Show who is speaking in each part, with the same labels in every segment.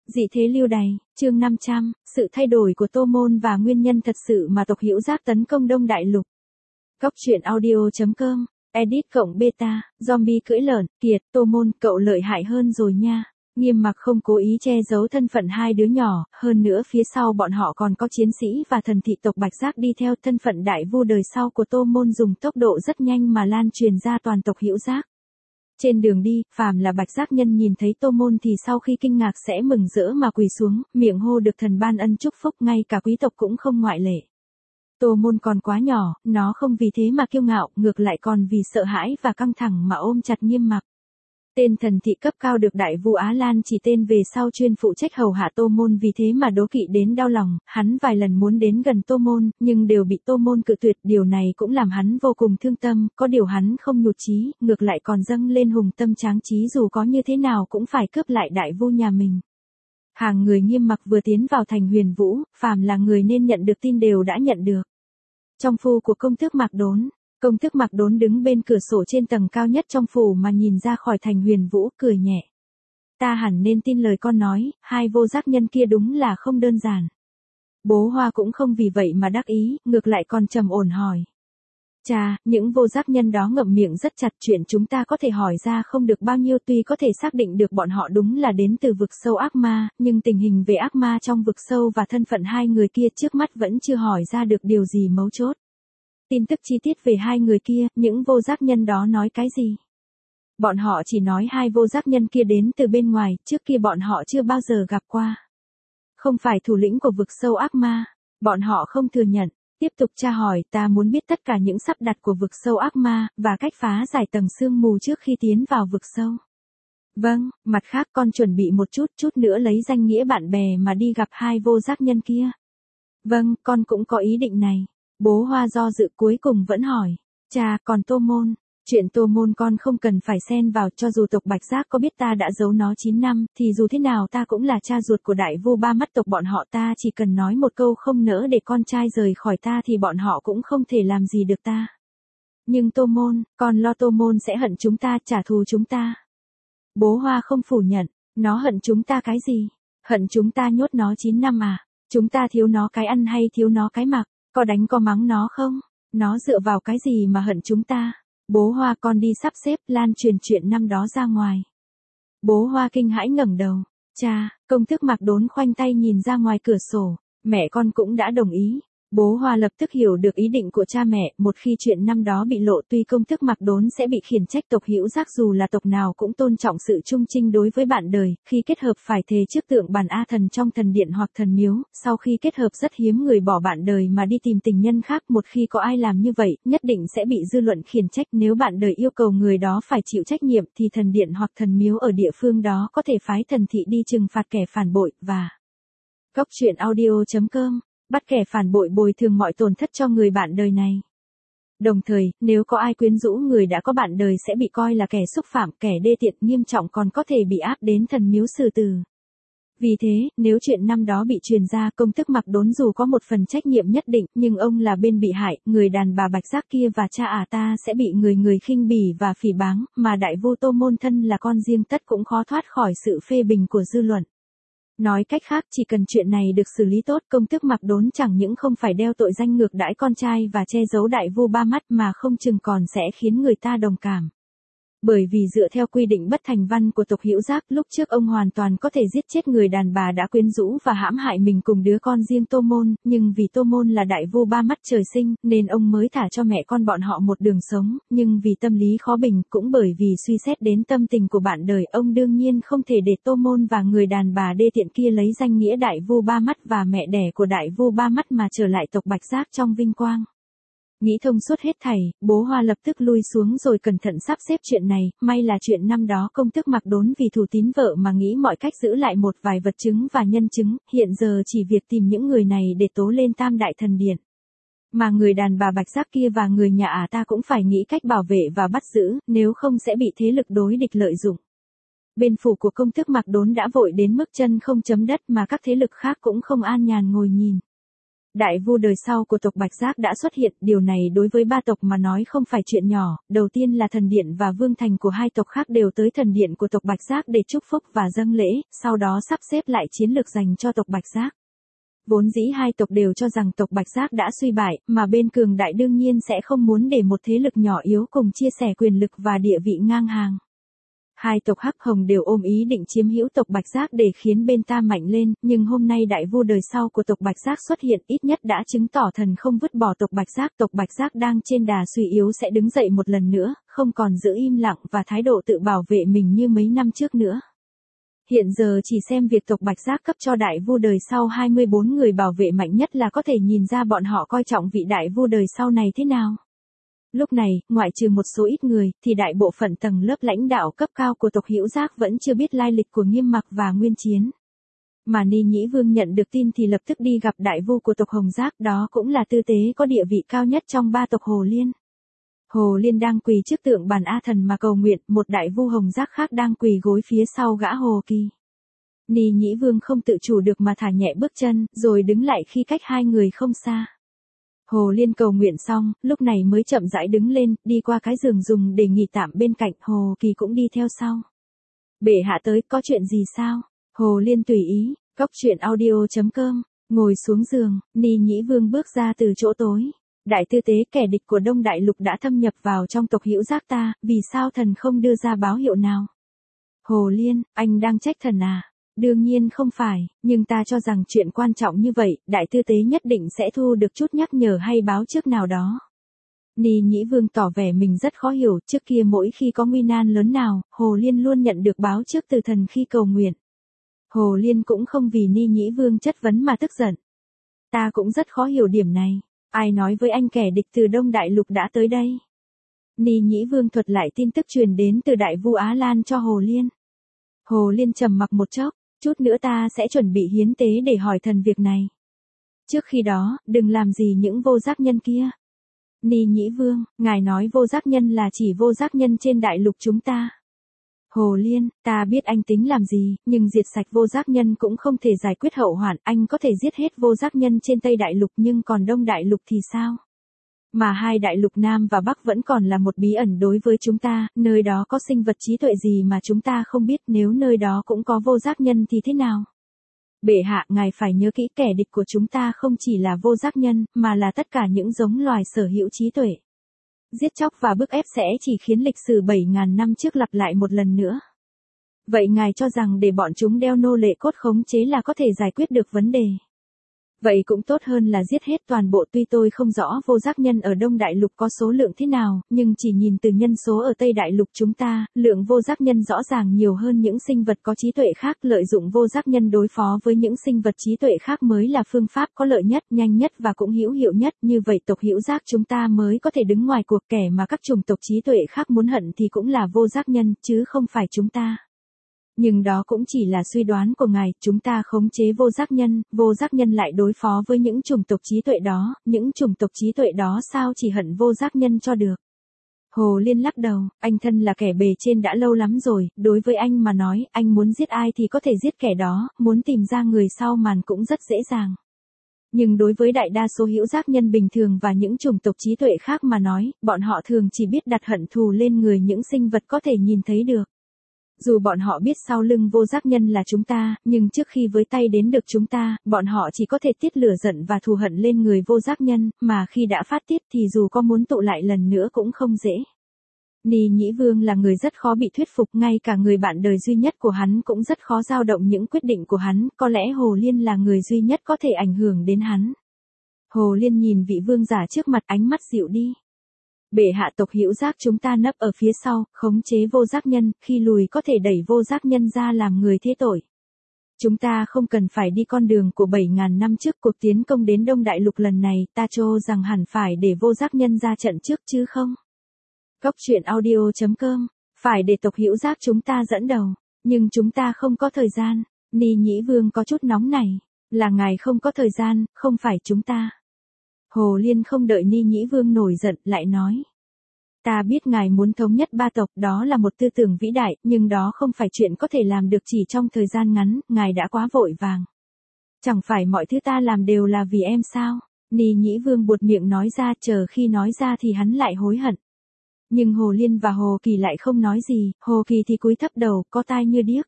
Speaker 1: Dị thế lưu đày, chương 500, sự thay đổi của Tô Môn và nguyên nhân thật sự mà tộc Hữu Giác tấn công Đông Đại Lục. Góc truyện audio.com, edit cộng beta, zombie cưỡi lợn, Kiệt, Tô Môn, cậu lợi hại hơn rồi nha. Nghiêm Mặc không cố ý che giấu thân phận hai đứa nhỏ, hơn nữa phía sau bọn họ còn có chiến sĩ và thần thị tộc Bạch Giác đi theo. Thân phận đại vu đời sau của Tô Môn dùng tốc độ rất nhanh mà lan truyền ra toàn tộc Hữu Giác. Trên đường đi, phàm là Bạch Giác nhân nhìn thấy Tô Môn thì sau khi kinh ngạc sẽ mừng rỡ mà quỳ xuống, miệng hô được thần ban ân chúc phúc, ngay cả quý tộc cũng không ngoại lệ. Tô Môn còn quá nhỏ, nó không vì thế mà kiêu ngạo, ngược lại còn vì sợ hãi và căng thẳng mà ôm chặt Nghiêm Mặc. Tên thần thị cấp cao được đại vu Á Lan chỉ tên về sau chuyên phụ trách hầu hạ Tô Môn, vì thế mà đố kỵ đến đau lòng. Hắn vài lần muốn đến gần Tô Môn, nhưng đều bị Tô Môn cự tuyệt, điều này cũng làm hắn vô cùng thương tâm. Có điều hắn không nhụt chí, ngược lại còn dâng lên hùng tâm tráng trí, dù có như thế nào cũng phải cướp lại đại vu nhà mình. Hàng người Nghiêm Mặc vừa tiến vào thành Huyền Vũ, phàm là người nên nhận được tin đều đã nhận được. Trong phu của công tước Mạc Đốn, công tước Mạc Đốn đứng bên cửa sổ trên tầng cao nhất trong phủ mà nhìn ra khỏi thành Huyền Vũ, cười nhẹ. Ta hẳn nên tin lời con nói, hai vô giác nhân kia đúng là không đơn giản. Bố Hoa cũng không vì vậy mà đắc ý, ngược lại còn trầm ổn hỏi. Chà, những vô giác nhân đó ngậm miệng rất chặt, chuyện chúng ta có thể hỏi ra không được bao nhiêu, tuy có thể xác định được bọn họ đúng là đến từ vực sâu ác ma, nhưng tình hình về ác ma trong vực sâu và thân phận hai người kia trước mắt vẫn chưa hỏi ra được điều gì mấu chốt. Tin tức chi tiết về hai người kia, những vô giác nhân đó nói cái gì? Bọn họ chỉ nói hai vô giác nhân kia đến từ bên ngoài, trước kia bọn họ chưa bao giờ gặp qua. Không phải thủ lĩnh của vực sâu ác ma, bọn họ không thừa nhận. Tiếp tục tra hỏi, ta muốn biết tất cả những sắp đặt của vực sâu ác ma, và cách phá giải tầng sương mù trước khi tiến vào vực sâu. Vâng, mặt khác con chuẩn bị một chút nữa lấy danh nghĩa bạn bè mà đi gặp hai vô giác nhân kia. Vâng, con cũng có ý định này. Bố Hoa do dự cuối cùng vẫn hỏi. Chà, còn Tô Môn. Chuyện Tô Môn con không cần phải xen vào, cho dù tộc Bạch Giác có biết ta đã giấu nó 9 năm, thì dù thế nào ta cũng là cha ruột của đại vu ba mắt tộc bọn họ, ta chỉ cần nói một câu không nỡ để con trai rời khỏi ta thì bọn họ cũng không thể làm gì được ta. Nhưng Tô Môn, con lo Tô Môn sẽ hận chúng ta, trả thù chúng ta. Bố Hoa không phủ nhận, nó hận chúng ta cái gì? Hận chúng ta nhốt nó 9 năm à? Chúng ta thiếu nó cái ăn hay thiếu nó cái mặc? Có đánh có mắng nó không? Nó dựa vào cái gì mà hận chúng ta? Bố Hoa, con đi sắp xếp lan truyền chuyện năm đó ra ngoài. Bố Hoa kinh hãi ngẩng đầu. Cha, công tước Mạc Đốn khoanh tay nhìn ra ngoài cửa sổ. Mẹ con cũng đã đồng ý. Bố Hoa lập tức hiểu được ý định của cha mẹ, một khi chuyện năm đó bị lộ, tuy công tước Mạc Đốn sẽ bị khiển trách, tộc Hữu Giác dù là tộc nào cũng tôn trọng sự trung trinh đối với bạn đời, khi kết hợp phải thề trước tượng bàn A thần trong thần điện hoặc thần miếu, sau khi kết hợp rất hiếm người bỏ bạn đời mà đi tìm tình nhân khác, một khi có ai làm như vậy, nhất định sẽ bị dư luận khiển trách, nếu bạn đời yêu cầu người đó phải chịu trách nhiệm thì thần điện hoặc thần miếu ở địa phương đó có thể phái thần thị đi trừng phạt kẻ phản bội, và Góc truyện audio.com, bắt kẻ phản bội bồi thường mọi tổn thất cho người bạn đời này. Đồng thời, nếu có ai quyến rũ người đã có bạn đời sẽ bị coi là kẻ xúc phạm, kẻ đê tiện, nghiêm trọng còn có thể bị áp đến thần miếu xử tử. Vì thế, nếu chuyện năm đó bị truyền ra, công tước Mạc Đốn dù có một phần trách nhiệm nhất định, nhưng ông là bên bị hại, người đàn bà Bạch Giác kia và cha ta sẽ bị người khinh bỉ và phỉ báng, mà đại vu Tô Môn thân là con riêng tất cũng khó thoát khỏi sự phê bình của dư luận. Nói cách khác, chỉ cần chuyện này được xử lý tốt, công tước Mạc Đốn chẳng những không phải đeo tội danh ngược đãi con trai và che giấu đại vu ba mắt, mà không chừng còn sẽ khiến người ta đồng cảm. Bởi vì dựa theo quy định bất thành văn của tộc Hữu Giác, lúc trước ông hoàn toàn có thể giết chết người đàn bà đã quyến rũ và hãm hại mình cùng đứa con riêng Tô Môn, nhưng vì Tô Môn là đại vu ba mắt trời sinh, nên ông mới thả cho mẹ con bọn họ một đường sống, nhưng vì tâm lý khó bình, cũng bởi vì suy xét đến tâm tình của bạn đời, ông đương nhiên không thể để Tô Môn và người đàn bà đê tiện kia lấy danh nghĩa đại vu ba mắt và mẹ đẻ của đại vu ba mắt mà trở lại tộc Bạch Giác trong vinh quang. Nghĩ thông suốt hết thảy, bố Hoa lập tức lui xuống rồi cẩn thận sắp xếp chuyện này, may là chuyện năm đó công tước Mạc Đốn vì thủ tín vợ mà nghĩ mọi cách giữ lại một vài vật chứng và nhân chứng, hiện giờ chỉ việc tìm những người này để tố lên Tam Đại Thần Điện. Mà người đàn bà Bạch Giác kia và người nhà ta cũng phải nghĩ cách bảo vệ và bắt giữ, nếu không sẽ bị thế lực đối địch lợi dụng. Bên phủ của công tước Mạc Đốn đã vội đến mức chân không chấm đất, mà các thế lực khác cũng không an nhàn ngồi nhìn. Đại vu đời sau của tộc Bạch Giác đã xuất hiện, điều này đối với ba tộc mà nói không phải chuyện nhỏ, đầu tiên là thần điện và vương thành của hai tộc khác đều tới thần điện của tộc Bạch Giác để chúc phúc và dâng lễ, sau đó sắp xếp lại chiến lược dành cho tộc Bạch Giác. Vốn dĩ hai tộc đều cho rằng tộc Bạch Giác đã suy bại, mà bên cường đại đương nhiên sẽ không muốn để một thế lực nhỏ yếu cùng chia sẻ quyền lực và địa vị ngang hàng. Hai tộc Hắc Hồng đều ôm ý định chiếm hữu tộc Bạch Giác để khiến bên ta mạnh lên, nhưng hôm nay đại vu đời sau của tộc Bạch Giác xuất hiện ít nhất đã chứng tỏ thần không vứt bỏ tộc Bạch Giác đang trên đà suy yếu sẽ đứng dậy một lần nữa, không còn giữ im lặng và thái độ tự bảo vệ mình như mấy năm trước nữa. Hiện giờ chỉ xem việc tộc Bạch Giác cấp cho đại vu đời sau 24 người bảo vệ mạnh nhất là có thể nhìn ra bọn họ coi trọng vị đại vu đời sau này thế nào. Lúc này, ngoại trừ một số ít người, thì đại bộ phận tầng lớp lãnh đạo cấp cao của tộc Hữu Giác vẫn chưa biết lai lịch của Nghiêm Mặc và Nguyên Chiến. Mà Ni Nhĩ Vương nhận được tin thì lập tức đi gặp đại vu của tộc Hồng Giác, đó cũng là tư tế có địa vị cao nhất trong ba tộc Hồ Liên. Hồ Liên đang quỳ trước tượng bàn A Thần mà cầu nguyện, một đại vu Hồng Giác khác đang quỳ gối phía sau gã Hồ Kỳ. Ni Nhĩ Vương không tự chủ được mà thả nhẹ bước chân, rồi đứng lại khi cách hai người không xa. Hồ Liên cầu nguyện xong, lúc này mới chậm rãi đứng lên, đi qua cái giường dùng để nghỉ tạm bên cạnh, Hồ Kỳ cũng đi theo sau. Bệ hạ tới, có chuyện gì sao? Hồ Liên tùy ý, cóc truyện audio.com, ngồi xuống giường, Ni Nhĩ Vương bước ra từ chỗ tối. Đại tư tế, kẻ địch của Đông Đại Lục đã thâm nhập vào trong tộc Hữu Giác ta, vì sao thần không đưa ra báo hiệu nào? Hồ Liên, anh đang trách thần à? Đương nhiên không phải, nhưng ta cho rằng chuyện quan trọng như vậy, đại tư tế nhất định sẽ thu được chút nhắc nhở hay báo trước nào đó. Ni Nhĩ Vương tỏ vẻ mình rất khó hiểu, trước kia mỗi khi có nguy nan lớn nào, Hồ Liên luôn nhận được báo trước từ thần khi cầu nguyện. Hồ Liên cũng không vì Ni Nhĩ Vương chất vấn mà tức giận. Ta cũng rất khó hiểu điểm này, ai nói với anh kẻ địch từ Đông Đại Lục đã tới đây? Ni Nhĩ Vương thuật lại tin tức truyền đến từ đại vu Á Lan cho Hồ Liên. Hồ Liên trầm mặc một chốc. Chút nữa ta sẽ chuẩn bị hiến tế để hỏi thần việc này. Trước khi đó, đừng làm gì những vô giác nhân kia. Ni Nhĩ Vương, ngài nói vô giác nhân là chỉ vô giác nhân trên đại lục chúng ta. Hồ Liên, ta biết anh tính làm gì, nhưng diệt sạch vô giác nhân cũng không thể giải quyết hậu hoạn, anh có thể giết hết vô giác nhân trên Tây Đại Lục nhưng còn Đông Đại Lục thì sao? Mà hai đại lục Nam và Bắc vẫn còn là một bí ẩn đối với chúng ta, nơi đó có sinh vật trí tuệ gì mà chúng ta không biết, nếu nơi đó cũng có vô giác nhân thì thế nào? Bệ hạ, ngài phải nhớ kỹ, kẻ địch của chúng ta không chỉ là vô giác nhân, mà là tất cả những giống loài sở hữu trí tuệ. Giết chóc và bức ép sẽ chỉ khiến lịch sử 7.000 năm trước lặp lại một lần nữa. Vậy ngài cho rằng để bọn chúng đeo nô lệ cốt khống chế là có thể giải quyết được vấn đề? Vậy cũng tốt hơn là giết hết toàn bộ. Tuy tôi không rõ vô giác nhân ở Đông Đại Lục có số lượng thế nào, nhưng chỉ nhìn từ nhân số ở Tây Đại Lục chúng ta, lượng vô giác nhân rõ ràng nhiều hơn những sinh vật có trí tuệ khác. Lợi dụng vô giác nhân đối phó với những sinh vật trí tuệ khác mới là phương pháp có lợi nhất, nhanh nhất và cũng hữu hiệu nhất. Như vậy tộc Hữu Giác chúng ta mới có thể đứng ngoài cuộc. Kẻ mà các chủng tộc trí tuệ khác muốn hận thì cũng là vô giác nhân, chứ không phải chúng ta. Nhưng đó cũng chỉ là suy đoán của ngài, chúng ta khống chế vô giác nhân lại đối phó với những chủng tộc trí tuệ đó, những chủng tộc trí tuệ đó sao chỉ hận vô giác nhân cho được. Hồ Liên lắc đầu, anh thân là kẻ bề trên đã lâu lắm rồi, đối với anh mà nói, anh muốn giết ai thì có thể giết kẻ đó, muốn tìm ra người sau màn cũng rất dễ dàng. Nhưng đối với đại đa số hữu giác nhân bình thường và những chủng tộc trí tuệ khác mà nói, bọn họ thường chỉ biết đặt hận thù lên người những sinh vật có thể nhìn thấy được. Dù bọn họ biết sau lưng vô giác nhân là chúng ta, nhưng trước khi với tay đến được chúng ta, bọn họ chỉ có thể tiết lửa giận và thù hận lên người vô giác nhân, mà khi đã phát tiết thì dù có muốn tụ lại lần nữa cũng không dễ. Ni Nhĩ Vương là người rất khó bị thuyết phục, ngay cả người bạn đời duy nhất của hắn cũng rất khó dao động những quyết định của hắn, có lẽ Hồ Liên là người duy nhất có thể ảnh hưởng đến hắn. Hồ Liên nhìn vị vương giả trước mặt, ánh mắt dịu đi. Bệ hạ, tộc Hữu Giác chúng ta nấp ở phía sau, khống chế vô giác nhân, khi lùi có thể đẩy vô giác nhân ra làm người thế tội. Chúng ta không cần phải đi con đường của 7.000 năm trước. Cuộc tiến công đến Đông Đại Lục lần này, ta cho rằng hẳn phải để vô giác nhân ra trận trước chứ không? Cóc truyện audio.com, phải để tộc Hữu Giác chúng ta dẫn đầu, nhưng chúng ta không có thời gian. Ni Nhĩ Vương có chút nóng này, là ngài không có thời gian, không phải chúng ta. Hồ Liên không đợi Ni Nhĩ Vương nổi giận, lại nói. Ta biết ngài muốn thống nhất ba tộc, đó là một tư tưởng vĩ đại, nhưng đó không phải chuyện có thể làm được chỉ trong thời gian ngắn, ngài đã quá vội vàng. Chẳng phải mọi thứ ta làm đều là vì em sao? Ni Nhĩ Vương buột miệng nói ra, chờ khi nói ra thì hắn lại hối hận. Nhưng Hồ Liên và Hồ Kỳ lại không nói gì, Hồ Kỳ thì cúi thấp đầu, có tai như điếc.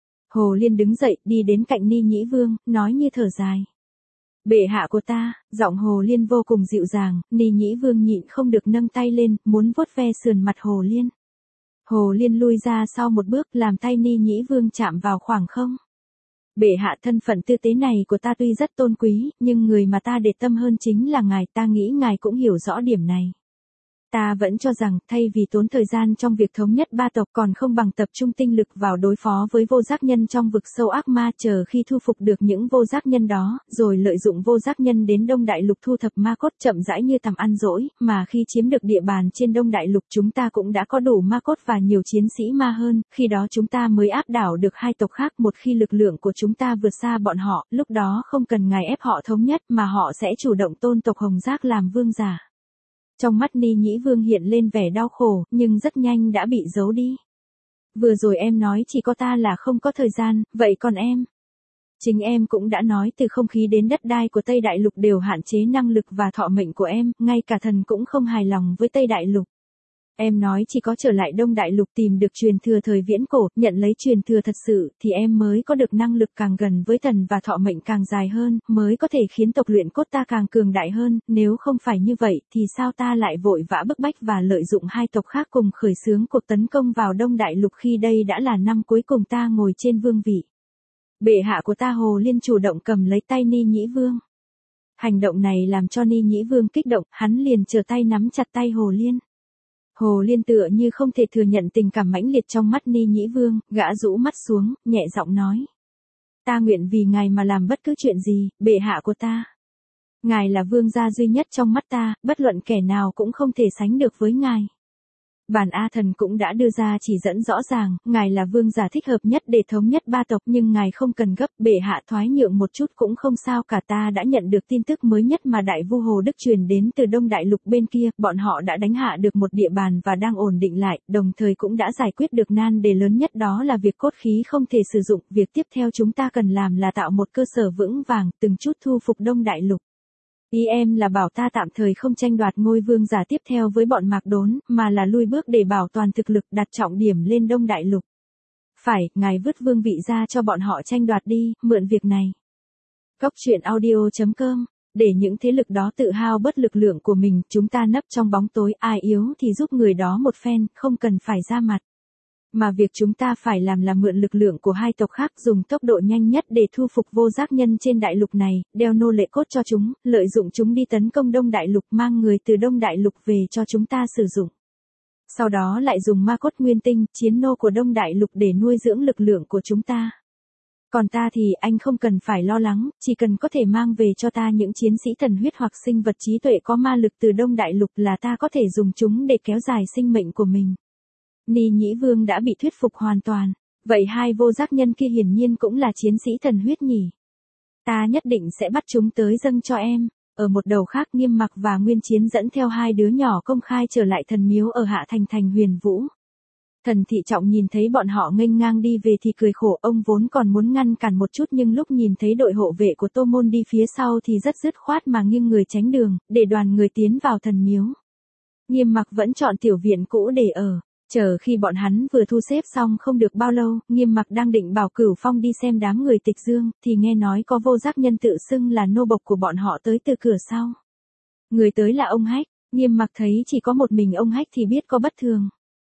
Speaker 1: Hồ Liên đứng dậy, đi đến cạnh Ni Nhĩ Vương, nói như thở dài. Bệ hạ của ta, giọng Hồ Liên vô cùng dịu dàng, Ni Nhĩ Vương nhịn không được nâng tay lên, muốn vuốt ve sườn mặt Hồ Liên. Hồ Liên lui ra sau một bước, làm tay Ni Nhĩ Vương chạm vào khoảng không. Bệ hạ, thân phận tư tế này của ta tuy rất tôn quý, nhưng người mà ta để tâm hơn chính là ngài, ta nghĩ ngài cũng hiểu rõ điểm này. Ta vẫn cho rằng, thay vì tốn thời gian trong việc thống nhất ba tộc còn không bằng tập trung tinh lực vào đối phó với vô giác nhân trong vực sâu ác ma, chờ khi thu phục được những vô giác nhân đó, rồi lợi dụng vô giác nhân đến Đông Đại Lục thu thập ma cốt chậm rãi như tầm ăn dỗi, mà khi chiếm được địa bàn trên Đông Đại Lục chúng ta cũng đã có đủ ma cốt và nhiều chiến sĩ ma hơn, khi đó chúng ta mới áp đảo được hai tộc khác. Một khi lực lượng của chúng ta vượt xa bọn họ, lúc đó không cần ngài ép họ thống nhất mà họ sẽ chủ động tôn tộc Hồng Giác làm vương giả. Trong mắt Ni Nhĩ Vương hiện lên vẻ đau khổ, nhưng rất nhanh đã bị giấu đi. Vừa rồi em nói chỉ có ta là không có thời gian, vậy còn em? Chính em cũng đã nói từ không khí đến đất đai của Tây Đại Lục đều hạn chế năng lực và thọ mệnh của em, ngay cả thần cũng không hài lòng với Tây Đại Lục. Em nói chỉ có trở lại Đông Đại Lục tìm được truyền thừa thời viễn cổ, nhận lấy truyền thừa thật sự, thì em mới có được năng lực càng gần với thần và thọ mệnh càng dài hơn, mới có thể khiến tộc luyện cốt ta càng cường đại hơn, nếu không phải như vậy, thì sao ta lại vội vã bức bách và lợi dụng hai tộc khác cùng khởi xướng cuộc tấn công vào Đông Đại Lục khi đây đã là năm cuối cùng ta ngồi trên vương vị. Bệ hạ của ta. Hồ Liên chủ động cầm lấy tay Ni Nhĩ Vương. Hành động này làm cho Ni Nhĩ Vương kích động, hắn liền trở tay nắm chặt tay Hồ Liên. Hồ Liên tựa như không thể thừa nhận tình cảm mãnh liệt trong mắt Ni Nhĩ Vương, gã rũ mắt xuống, nhẹ giọng nói. Ta nguyện vì ngài mà làm bất cứ chuyện gì, bệ hạ của ta. Ngài là vương gia duy nhất trong mắt ta, bất luận kẻ nào cũng không thể sánh được với ngài. Bản A Thần cũng đã đưa ra chỉ dẫn rõ ràng, ngài là vương giả thích hợp nhất để thống nhất ba tộc, nhưng ngài không cần gấp, bệ hạ thoái nhượng một chút cũng không sao cả. Ta đã nhận được tin tức mới nhất mà Đại Vu Hồ Đức truyền đến từ Đông Đại Lục bên kia, bọn họ đã đánh hạ được một địa bàn và đang ổn định lại, đồng thời cũng đã giải quyết được nan đề lớn nhất, đó là việc cốt khí không thể sử dụng. Việc tiếp theo chúng ta cần làm là tạo một cơ sở vững vàng, từng chút thu phục Đông Đại Lục. Ý em là bảo ta tạm thời không tranh đoạt ngôi vương giả tiếp theo với bọn Mạc Đốn, mà là lui bước để bảo toàn thực lực, đặt trọng điểm lên Đông Đại Lục. Phải, ngài vứt vương vị ra cho bọn họ tranh đoạt đi, mượn việc này. Góc truyện audio.com, để những thế lực đó tự hao bớt lực lượng của mình, chúng ta nấp trong bóng tối, ai yếu thì giúp người đó một phen, không cần phải ra mặt. Mà việc chúng ta phải làm là mượn lực lượng của hai tộc khác, dùng tốc độ nhanh nhất để thu phục vô giác nhân trên đại lục này, đeo nô lệ cốt cho chúng, lợi dụng chúng đi tấn công Đông Đại Lục, mang người từ Đông Đại Lục về cho chúng ta sử dụng. Sau đó lại dùng ma cốt nguyên tinh, chiến nô của Đông Đại Lục để nuôi dưỡng lực lượng của chúng ta. Còn ta thì anh không cần phải lo lắng, chỉ cần có thể mang về cho ta những chiến sĩ thần huyết hoặc sinh vật trí tuệ có ma lực từ Đông Đại Lục là ta có thể dùng chúng để kéo dài sinh mệnh của mình. Ni Nhĩ Vương đã bị thuyết phục hoàn toàn. Vậy hai vô giác nhân kia hiển nhiên cũng là chiến sĩ thần huyết nhỉ? Ta nhất định sẽ bắt chúng tới dâng cho em. Ở một đầu khác, Nghiêm Mặc và Nguyên Chiến dẫn theo hai đứa nhỏ công khai trở lại thần miếu ở Hạ Thành thành Huyền Vũ. Thần Thị Trọng nhìn thấy bọn họ nghênh ngang đi về thì cười khổ, ông vốn còn muốn ngăn cản một chút nhưng lúc nhìn thấy đội hộ vệ của Tô Môn đi phía sau thì rất dứt khoát mà nghiêng người tránh đường, để đoàn người tiến vào thần miếu. Nghiêm Mặc vẫn chọn tiểu viện cũ để ở. Chờ khi bọn hắn vừa thu xếp xong không được bao lâu, Nghiêm Mặc đang định bảo Cửu Phong đi xem đám người Tịch Dương, thì nghe nói có vô giác nhân tự xưng là nô bộc của bọn họ tới từ cửa sau. Người tới là ông Hách. Nghiêm Mặc thấy chỉ có một mình ông Hách thì biết có bất thường.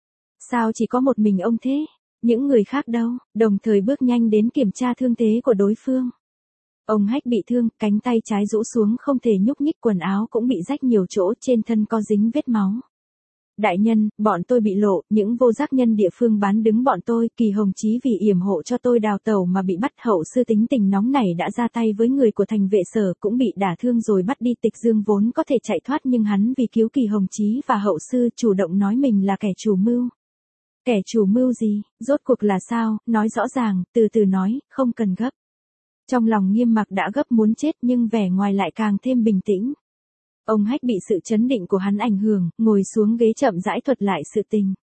Speaker 1: Sao chỉ có một mình ông thế? Những người khác đâu? Đồng thời bước nhanh đến kiểm tra thương thế của đối phương. Ông Hách bị thương, cánh tay trái rũ xuống không thể nhúc nhích, quần áo cũng bị rách nhiều chỗ, trên thân có dính vết máu. Đại nhân, bọn tôi bị lộ, những vô giác nhân địa phương bán đứng bọn tôi, Kỳ Hồng Chí vì yểm hộ cho tôi đào tẩu mà bị bắt, hậu sư tính tình nóng nảy đã ra tay với người của thành vệ sở, cũng bị đả thương rồi bắt đi. Tịch Dương vốn có thể chạy thoát nhưng hắn vì cứu Kỳ Hồng Chí và hậu sư chủ động nói mình là kẻ chủ mưu. Kẻ chủ mưu gì, rốt cuộc là sao, nói rõ ràng, từ từ nói, không cần gấp. Trong lòng Nghiêm Mặc đã gấp muốn chết nhưng vẻ ngoài lại càng thêm bình tĩnh. Ông Hách bị sự chấn định của hắn ảnh hưởng, ngồi xuống ghế chậm rãi thuật lại sự tình.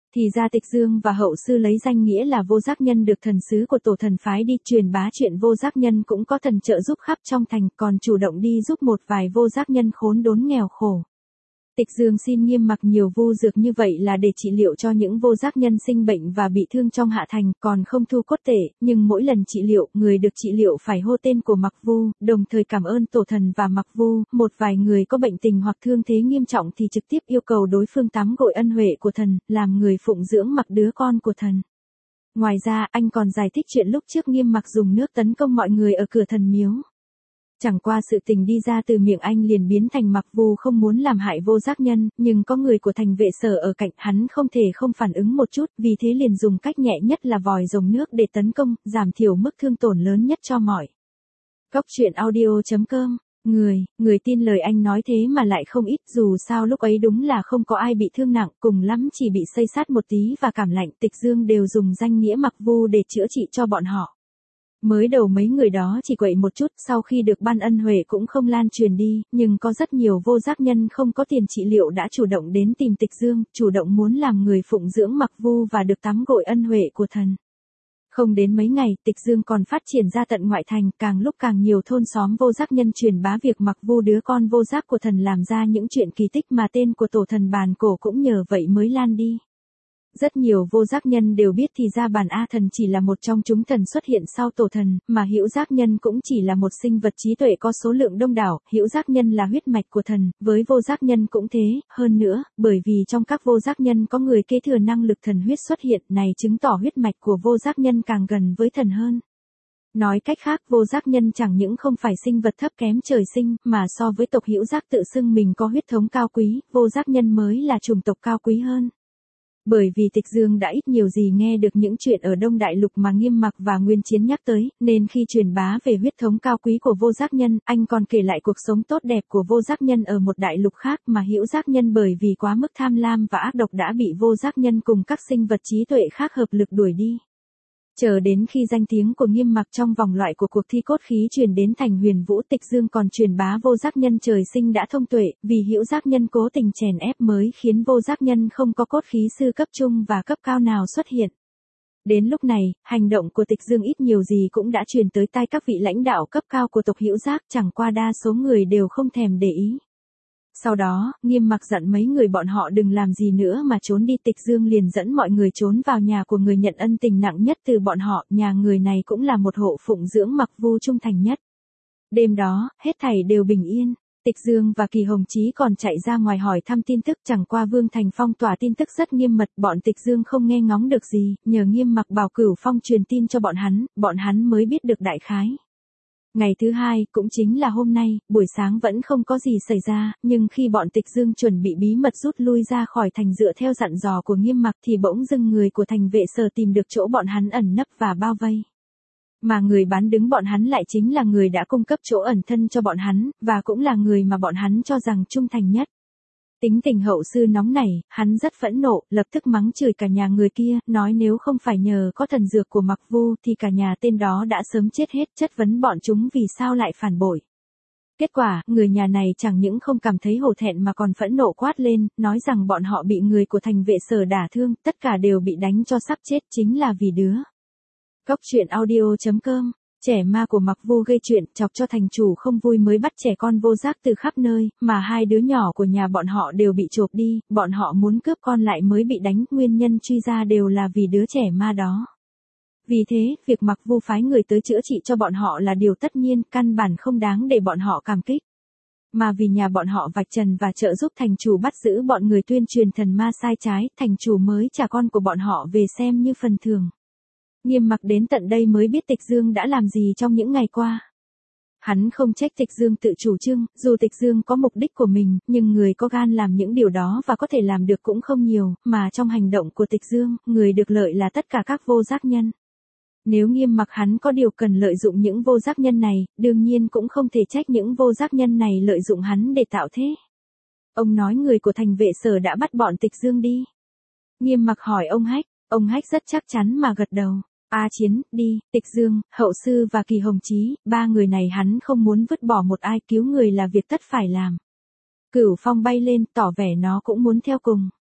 Speaker 1: Thì ra Tịch Dương và Hậu Sư lấy danh nghĩa là vô giác nhân được thần sứ của tổ thần phái đi truyền bá chuyện vô giác nhân cũng có thần trợ giúp khắp trong thành, còn chủ động đi giúp một vài vô giác nhân khốn đốn nghèo khổ. Tịch Dương xin Nghiêm Mặc nhiều vu dược như vậy là để trị liệu cho những vô giác nhân sinh bệnh và bị thương trong hạ thành, còn không thu cốt tể, nhưng mỗi lần trị liệu, người được trị liệu phải hô tên của Mặc Vu, đồng thời cảm ơn tổ thần và Mặc Vu. Một vài người có bệnh tình hoặc thương thế nghiêm trọng thì trực tiếp yêu cầu đối phương tắm gội ân huệ của thần, làm người phụng dưỡng Mặc đứa con của thần. Ngoài ra, anh còn giải thích chuyện lúc trước Nghiêm Mặc dùng nước tấn công mọi người ở cửa thần miếu. Chẳng qua sự tình đi ra từ miệng anh liền biến thành Mặc Vu không muốn làm hại vô giác nhân, nhưng có người của thành vệ sở ở cạnh, hắn không thể không phản ứng một chút, vì thế liền dùng cách nhẹ nhất là vòi rồng nước để tấn công, giảm thiểu mức thương tổn lớn nhất cho mọi. Góc truyện audio.com. Người tin lời anh nói thế mà lại không ít, dù sao lúc ấy đúng là không có ai bị thương nặng, cùng lắm chỉ bị xây sát một tí và cảm lạnh. Tịch Dương đều dùng danh nghĩa Mặc Vu để chữa trị cho bọn họ. Mới đầu mấy người đó chỉ quậy một chút, sau khi được ban ân huệ cũng không lan truyền đi, nhưng có rất nhiều vô giác nhân không có tiền trị liệu đã chủ động đến tìm Tịch Dương, chủ động muốn làm người phụng dưỡng Mặc Vu và được tắm gội ân huệ của thần. Không đến mấy ngày, Tịch Dương còn phát triển ra tận ngoại thành, càng lúc càng nhiều thôn xóm vô giác nhân truyền bá việc Mặc Vu đứa con vô giác của thần làm ra những chuyện kỳ tích mà tên của tổ thần bàn cổ cũng nhờ vậy mới lan đi. Rất nhiều vô giác nhân đều biết thì ra Bàn A Thần chỉ là một trong chúng thần xuất hiện sau tổ thần, mà Hữu Giác Nhân cũng chỉ là một sinh vật trí tuệ có số lượng đông đảo. Hữu Giác Nhân là huyết mạch của thần, với vô giác nhân cũng thế, hơn nữa, bởi vì trong các vô giác nhân có người kế thừa năng lực thần huyết xuất hiện, này chứng tỏ huyết mạch của vô giác nhân càng gần với thần hơn. Nói cách khác, vô giác nhân chẳng những không phải sinh vật thấp kém trời sinh, mà so với tộc Hữu Giác tự xưng mình có huyết thống cao quý, vô giác nhân mới là chủng tộc cao quý hơn. Bởi vì Tịch Dương đã ít nhiều gì nghe được những chuyện ở Đông Đại Lục mà Nghiêm Mặc và Nguyên Chiến nhắc tới, nên khi truyền bá về huyết thống cao quý của vô giác nhân, anh còn kể lại cuộc sống tốt đẹp của vô giác nhân ở một đại lục khác mà Hữu Giác Nhân bởi vì quá mức tham lam và ác độc đã bị vô giác nhân cùng các sinh vật trí tuệ khác hợp lực đuổi đi. Chờ đến khi danh tiếng của Nghiêm Mặc trong vòng loại của cuộc thi cốt khí truyền đến thành Huyền Vũ, Tịch Dương còn truyền bá vô giác nhân trời sinh đã thông tuệ, vì Hữu Giác Nhân cố tình chèn ép mới khiến vô giác nhân không có cốt khí sư cấp trung và cấp cao nào xuất hiện. Đến lúc này, hành động của Tịch Dương ít nhiều gì cũng đã truyền tới tai các vị lãnh đạo cấp cao của tộc Hữu Giác, chẳng qua đa số người đều không thèm để ý. Sau đó, Nghiêm Mặc dặn mấy người bọn họ đừng làm gì nữa mà trốn đi. Tịch Dương liền dẫn mọi người trốn vào nhà của người nhận ân tình nặng nhất từ bọn họ, nhà người này cũng là một hộ phụng dưỡng Mặc Vu trung thành nhất. Đêm đó, hết thảy đều bình yên. Tịch Dương và Kỳ Hồng Chí còn chạy ra ngoài hỏi thăm tin tức, chẳng qua Vương Thành phong tỏa tin tức rất nghiêm mật, bọn Tịch Dương không nghe ngóng được gì, nhờ Nghiêm Mặc bảo Cửu Phong truyền tin cho bọn hắn mới biết được đại khái. Ngày thứ hai, cũng chính là hôm nay, buổi sáng vẫn không có gì xảy ra, nhưng khi bọn Tịch Dương chuẩn bị bí mật rút lui ra khỏi thành dựa theo dặn dò của Nghiêm Mặc thì bỗng dưng người của thành vệ sở tìm được chỗ bọn hắn ẩn nấp và bao vây. Mà người bán đứng bọn hắn lại chính là người đã cung cấp chỗ ẩn thân cho bọn hắn, và cũng là người mà bọn hắn cho rằng trung thành nhất. Tính tình Hậu Sư nóng nảy, hắn rất phẫn nộ, lập tức mắng chửi cả nhà người kia, nói nếu không phải nhờ có thần dược của Mặc Vu thì cả nhà tên đó đã sớm chết hết, chất vấn bọn chúng vì sao lại phản bội. Kết quả, người nhà này chẳng những không cảm thấy hổ thẹn mà còn phẫn nộ quát lên, nói rằng bọn họ bị người của thành vệ sở đả thương, tất cả đều bị đánh cho sắp chết chính là vì đứa. Góc truyện audio.com. Trẻ ma của Mặc Vu gây chuyện, chọc cho thành chủ không vui mới bắt trẻ con vô giác từ khắp nơi, mà hai đứa nhỏ của nhà bọn họ đều bị chộp đi, bọn họ muốn cướp con lại mới bị đánh, nguyên nhân truy ra đều là vì đứa trẻ ma đó. Vì thế, việc Mặc Vu phái người tới chữa trị cho bọn họ là điều tất nhiên, căn bản không đáng để bọn họ cảm kích. Mà vì nhà bọn họ vạch trần và trợ giúp thành chủ bắt giữ bọn người tuyên truyền thần ma sai trái, thành chủ mới trả con của bọn họ về xem như phần thưởng. Nghiêm Mặc đến tận đây mới biết Tịch Dương đã làm gì trong những ngày qua. Hắn không trách Tịch Dương tự chủ trương, dù Tịch Dương có mục đích của mình, nhưng người có gan làm những điều đó và có thể làm được cũng không nhiều, mà trong hành động của Tịch Dương, người được lợi là tất cả các vô giác nhân. Nếu Nghiêm Mặc hắn có điều cần lợi dụng những vô giác nhân này, đương nhiên cũng không thể trách những vô giác nhân này lợi dụng hắn để tạo thế. Ông nói người của thành vệ sở đã bắt bọn Tịch Dương đi. Nghiêm Mặc hỏi ông Hách rất chắc chắn mà gật đầu. Chiến, đi, Tịch Dương, Hậu Sư và Kỳ Hồng Chí, ba người này hắn không muốn vứt bỏ một ai, cứu người là việc tất phải làm. Cửu Phong bay lên, tỏ vẻ nó cũng muốn theo cùng.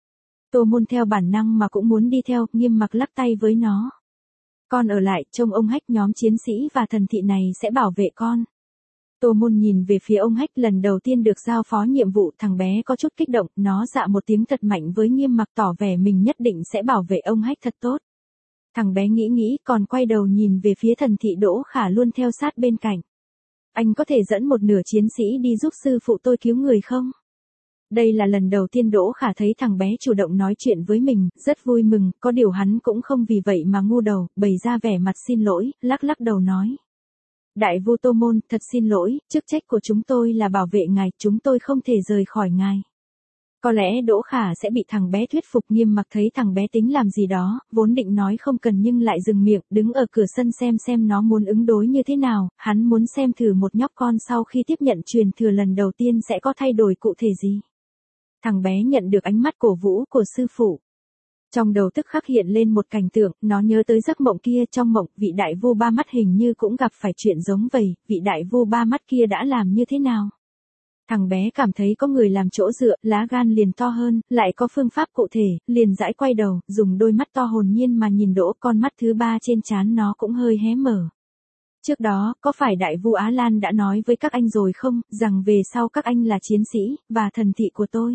Speaker 1: Tô Môn theo bản năng mà cũng muốn đi theo, Nghiêm Mặc lắc tay với nó. Con ở lại, trông ông Hách, nhóm chiến sĩ và thần thị này sẽ bảo vệ con. Tô Môn nhìn về phía ông Hách, lần đầu tiên được giao phó nhiệm vụ, thằng bé có chút kích động, nó dạ một tiếng thật mạnh với Nghiêm Mặc tỏ vẻ mình nhất định sẽ bảo vệ ông Hách thật tốt. Thằng bé nghĩ còn quay đầu nhìn về phía thần thị Đỗ Khả luôn theo sát bên cạnh. Anh có thể dẫn một nửa chiến sĩ đi giúp sư phụ tôi cứu người không? Đây là lần đầu tiên Đỗ Khả thấy thằng bé chủ động nói chuyện với mình, rất vui mừng, có điều hắn cũng không vì vậy mà ngu đầu, bày ra vẻ mặt xin lỗi, lắc đầu nói. Đại Vu Tô Môn, thật xin lỗi, chức trách của chúng tôi là bảo vệ ngài, chúng tôi không thể rời khỏi ngài. Có lẽ Đỗ Khả sẽ bị thằng bé thuyết phục. Nghiêm Mặc thấy thằng bé tính làm gì đó, vốn định nói không cần nhưng lại dừng miệng, đứng ở cửa sân xem nó muốn ứng đối như thế nào, hắn muốn xem thử một nhóc con sau khi tiếp nhận truyền thừa lần đầu tiên sẽ có thay đổi cụ thể gì. Thằng bé nhận được ánh mắt cổ vũ của sư phụ. Trong đầu tức khắc hiện lên một cảnh tượng, nó nhớ tới giấc mộng kia, trong mộng, vị đại vu ba mắt hình như cũng gặp phải chuyện giống vậy, vị đại vu ba mắt kia đã làm như thế nào? Thằng bé cảm thấy có người làm chỗ dựa, lá gan liền to hơn, lại có phương pháp cụ thể, liền dãi quay đầu, dùng đôi mắt to hồn nhiên mà nhìn Đỗ, con mắt thứ ba trên trán nó cũng hơi hé mở. Trước đó, có phải đại vu Á Lan đã nói với các anh rồi không, rằng về sau các anh là chiến sĩ, và thần thị của tôi?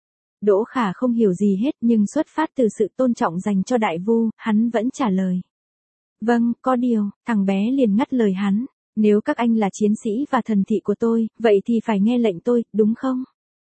Speaker 1: Đỗ Khả không hiểu gì hết nhưng xuất phát từ sự tôn trọng dành cho đại vu, hắn vẫn trả lời. Vâng, có điều, thằng bé liền ngắt lời hắn. Nếu các anh là chiến sĩ và thần thị của tôi, vậy thì phải nghe lệnh tôi, đúng không?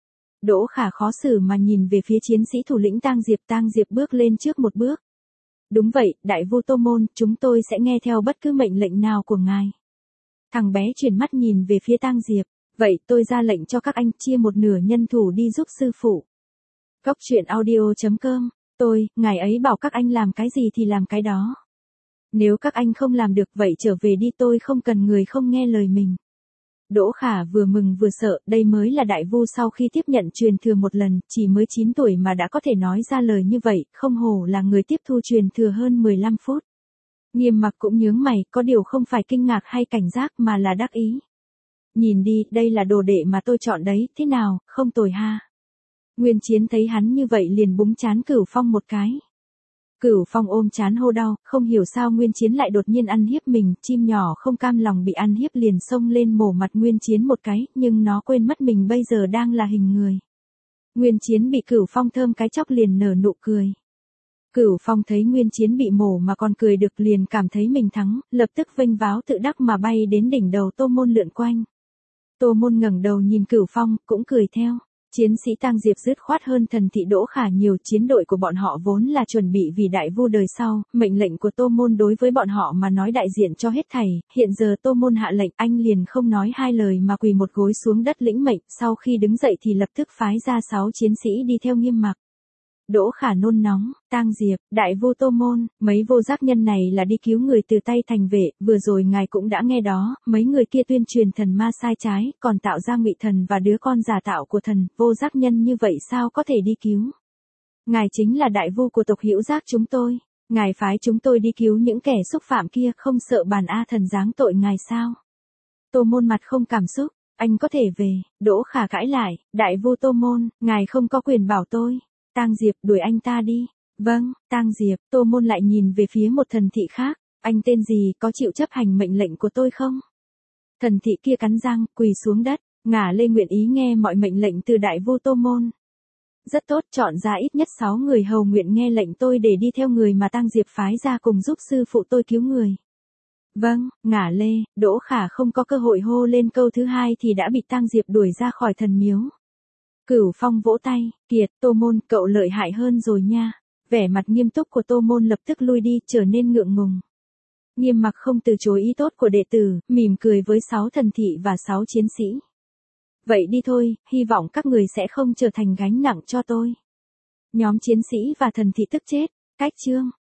Speaker 1: Đỗ Khả khó xử mà nhìn về phía chiến sĩ thủ lĩnh Tang Diệp bước lên trước một bước. Đúng vậy, đại vu Tô Môn, chúng tôi sẽ nghe theo bất cứ mệnh lệnh nào của ngài. Thằng bé chuyển mắt nhìn về phía Tang Diệp. Vậy tôi ra lệnh cho các anh chia một nửa nhân thủ đi giúp sư phụ. Góc truyện audio.com, ngài ấy bảo các anh làm cái gì thì làm cái đó. Nếu các anh không làm được vậy trở về đi, tôi không cần người không nghe lời mình. Đỗ Khả vừa mừng vừa sợ, đây mới là đại vu sau khi tiếp nhận truyền thừa một lần, chỉ mới 9 tuổi mà đã có thể nói ra lời như vậy, không hổ là người tiếp thu truyền thừa hơn 15 phút. Nghiêm Mặc cũng nhướng mày, có điều không phải kinh ngạc hay cảnh giác mà là đắc ý. Nhìn đi, đây là đồ đệ mà tôi chọn đấy, thế nào, không tồi ha. Nguyên Chiến thấy hắn như vậy liền búng trán Cửu Phong một cái. Cửu Phong ôm trán hô đau, không hiểu sao Nguyên Chiến lại đột nhiên ăn hiếp mình, chim nhỏ không cam lòng bị ăn hiếp liền xông lên mổ mặt Nguyên Chiến một cái, nhưng nó quên mất mình bây giờ đang là hình người. Nguyên Chiến bị Cửu Phong thơm cái chóc liền nở nụ cười. Cửu Phong thấy Nguyên Chiến bị mổ mà còn cười được liền cảm thấy mình thắng, lập tức vênh váo tự đắc mà bay đến đỉnh đầu Tô Môn lượn quanh. Tô Môn ngẩng đầu nhìn Cửu Phong, cũng cười theo. Chiến sĩ Tang Diệp dứt khoát hơn thần thị Đỗ Khả nhiều, chiến đội của bọn họ vốn là chuẩn bị vì đại vu đời sau, mệnh lệnh của Tô Môn đối với bọn họ mà nói đại diện cho hết thảy, hiện giờ Tô Môn hạ lệnh, anh liền không nói hai lời mà quỳ một gối xuống đất lĩnh mệnh, sau khi đứng dậy thì lập tức phái ra 6 chiến sĩ đi theo Nghiêm Mặc. Đỗ Khả nôn nóng, Tang Diệp, đại vu Tô Môn, mấy vô giác nhân này là đi cứu người từ tay thành vệ, vừa rồi ngài cũng đã nghe đó, mấy người kia tuyên truyền thần ma sai trái, còn tạo ra ngụy thần và đứa con giả tạo của thần, vô giác nhân như vậy sao có thể đi cứu? Ngài chính là đại vu của tộc Hữu Giác chúng tôi, ngài phái chúng tôi đi cứu những kẻ xúc phạm kia, không sợ bàn A thần giáng tội ngài sao? Tô Môn mặt không cảm xúc, anh có thể về. Đỗ Khả cãi lại, đại vu Tô Môn, ngài không có quyền bảo tôi. Tang Diệp, đuổi anh ta đi. Vâng, Tang Diệp. Tô Môn lại nhìn về phía một thần thị khác. Anh tên gì, có chịu chấp hành mệnh lệnh của tôi không? Thần thị kia cắn răng, quỳ xuống đất, ngả lê nguyện ý nghe mọi mệnh lệnh từ đại vu Tô Môn. Rất tốt, chọn ra ít nhất 6 người hầu nguyện nghe lệnh tôi để đi theo người mà Tang Diệp phái ra cùng giúp sư phụ tôi cứu người. Vâng, ngả lê. Đỗ Khả không có cơ hội hô lên câu thứ hai thì đã bị Tang Diệp đuổi ra khỏi thần miếu. Cửu Phong vỗ tay, Kiệt, Tô Môn, cậu lợi hại hơn rồi nha. Vẻ mặt nghiêm túc của Tô Môn lập tức lui đi, trở nên ngượng ngùng. Nghiêm Mặc không từ chối ý tốt của đệ tử, mỉm cười với 6 thần thị và 6 chiến sĩ. Vậy đi thôi, hy vọng các người sẽ không trở thành gánh nặng cho tôi. Nhóm chiến sĩ và thần thị tức chết, cách chương.